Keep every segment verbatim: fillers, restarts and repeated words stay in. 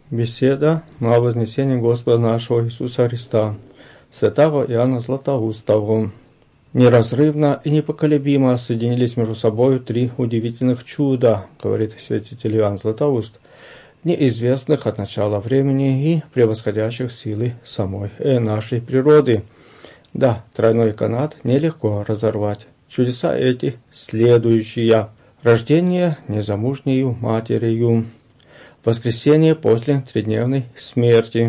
Беседа на вознесение Господа нашего Иисуса Христа, святого Иоанна Златоустого. Неразрывно и непоколебимо соединились между собой три удивительных чуда, говорит святитель Иоанн Златоуст, неизвестных от начала времени и превосходящих силы самой нашей природы. Да, тройной канат нелегко разорвать. Чудеса эти следующие: рождение незамужнею матерью, воскресение после тридневной смерти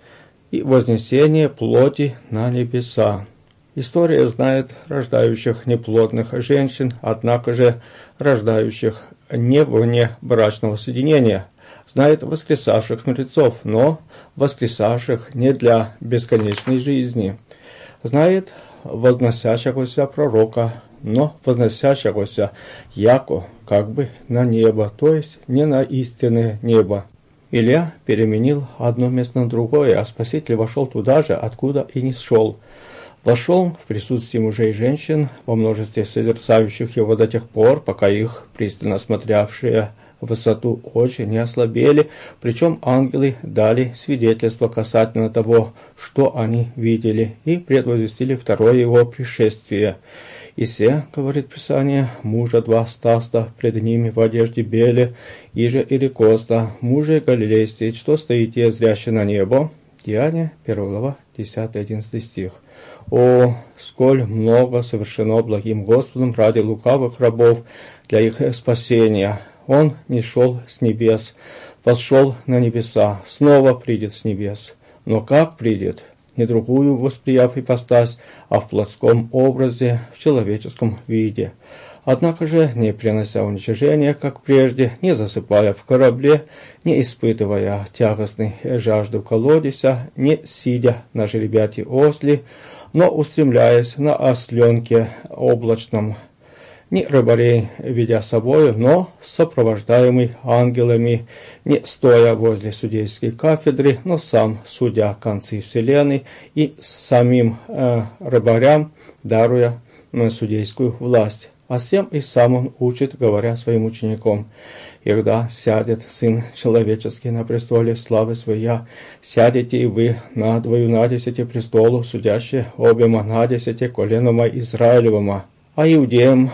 и вознесение плоти на небеса. История знает рождающих неплодных женщин, однако же рождающих не вне брачного соединения. Знает воскресавших мертвецов, но воскресавших не для бесконечной жизни. Знает возносящегося пророка, но возносящегося яко как бы на небо, то есть не на истинное небо. Илья переменил одно место на другое, а Спаситель вошел туда же, откуда и не шел. Вошел в присутствии мужей и женщин, во множестве созерцающих его до тех пор, пока их, пристально смотрявшие в высоту, очи не ослабели, причем ангелы дали свидетельство касательно того, что они видели, и предвозвестили второе его пришествие. «И се, — говорит Писание, — мужа два стаста пред ними в одежде беле, иже или коста, мужи галилейские, что стоите зряще на небо». Деяния, первая глава, десятый-одиннадцатый стих. «О, сколь много совершено благим Господом ради лукавых рабов для их спасения! Он не шел с небес, восшел на небеса, снова придет с небес. Но как придет? Не другую восприяв ипостась, а в плотском образе, в человеческом виде. Однако же, не принося уничижения, как прежде, не засыпая в корабле, не испытывая тягостной жажды в колодеся, не сидя на жеребяте осли, но устремляясь на осленке облачном, не рыбарей ведя собою, но сопровождаемый ангелами, не стоя возле судейской кафедры, но сам судя концы вселенной и самим э, рыбарям даруя э, судейскую власть. А всем и сам он учит, говоря своим ученикам: «Когда сядет Сын Человеческий на престоле славы Своя, сядете и вы на двою на десяти престолу, судящие обема на десяти коленома Израилевома». А иудеям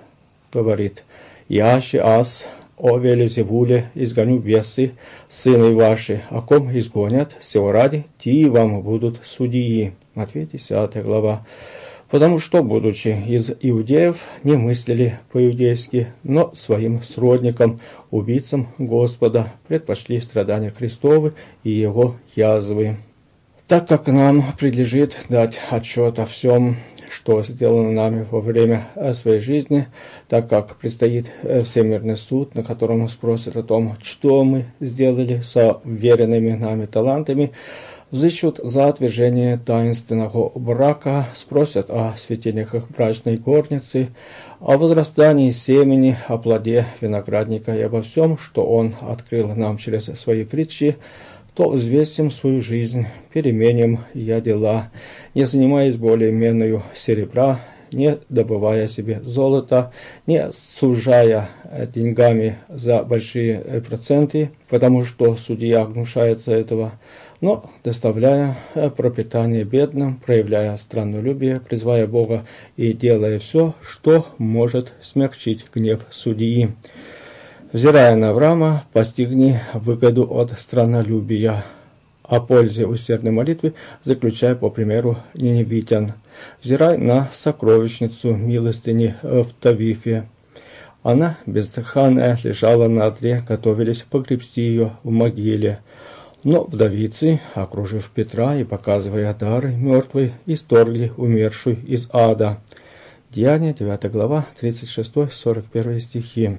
говорит: «Яще аз, о Велизевуле, изгоню бесы, сыны ваши, о ком изгонят, сего ради, ти вам будут судьи». Матфея десятая глава. Потому что, будучи из иудеев, не мыслили по-иудейски, но своим сродникам, убийцам Господа, предпочли страдания Христовы и его язвы. Так как нам предлежит дать отчет о всем, что сделано нами во время своей жизни, так как предстоит всемирный суд, на котором спросят о том, что мы сделали со веренными нами талантами, взыщут за отвержение таинственного брака, спросят о светильниках брачной горницы, о возрастании семени, о плоде виноградника и обо всем, что он открыл нам через свои притчи, то взвесим свою жизнь, переменим я дела, не занимаясь более меною серебра, не добывая себе золота, не сужая деньгами за большие проценты, потому что судья гнушается этого, но доставляя пропитание бедным, проявляя страннолюбие, призывая Бога и делая все, что может смягчить гнев судьи. Взирая на Авраама, постигни выгоду от страннолюбия. О пользе усердной молитвы заключая по примеру ниневитян. Взирай на сокровищницу милостыни в Тавифе. Она, бездыханная, лежала на одре, готовились погребсти ее в могиле. Но вдовицы, окружив Петра и показывая дары мертвой, исторгли умершую из ада. Деяния, девятая глава, тридцать шестой сорок первый стихи.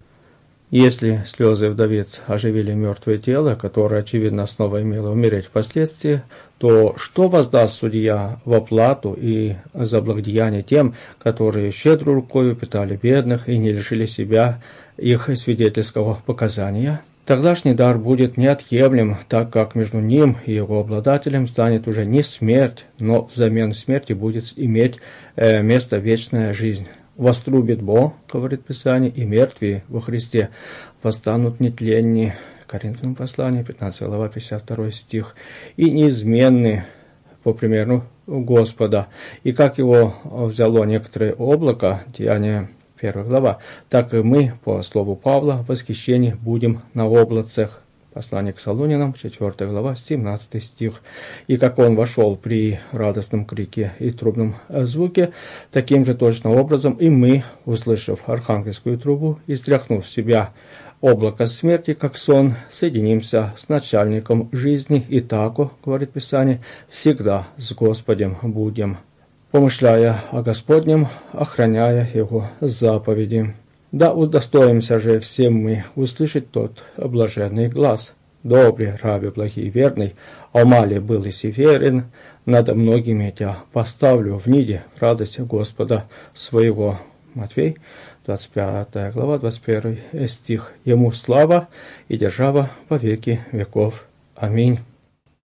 Если слезы вдовиц оживили мертвое тело, которое, очевидно, снова имело умереть впоследствии, то что воздаст судья в оплату и за благодеяние тем, которые щедрой рукою питали бедных и не лишили себя их свидетельского показания? Тогдашний дар будет неотъемлем, так как между ним и его обладателем станет уже не смерть, но взамен смерти будет иметь э, место вечная жизнь. «Вострубит Бог, — говорит Писание, — и мертвые во Христе восстанут нетленни, Коринфянам послание, пятнадцатая глава, пятьдесят второй стих. «И неизменны, по примеру Господа, и как его взяло некоторое облако», Деяния первая глава, «так и мы, по слову Павла, в восхищении будем на облацах». Послание к Солунянам, четвёртая глава, семнадцатый стих. «И как он вошел при радостном крике и трубном звуке, таким же точно образом и мы, услышав архангельскую трубу и стряхнув в себя облако смерти, как сон, соединимся с начальником жизни, и тако, говорит Писание, всегда с Господем будем, помышляя о Господнем, охраняя Его заповеди. Да удостоимся же всем мы услышать тот блаженный глас. Добрый, раби, благий, верный, о мале был и верен, над многими тебя поставлю в ниде в радость Господа своего». Матфей, двадцать пятая глава, двадцать первый стих. «Ему слава и держава во веки веков. Аминь».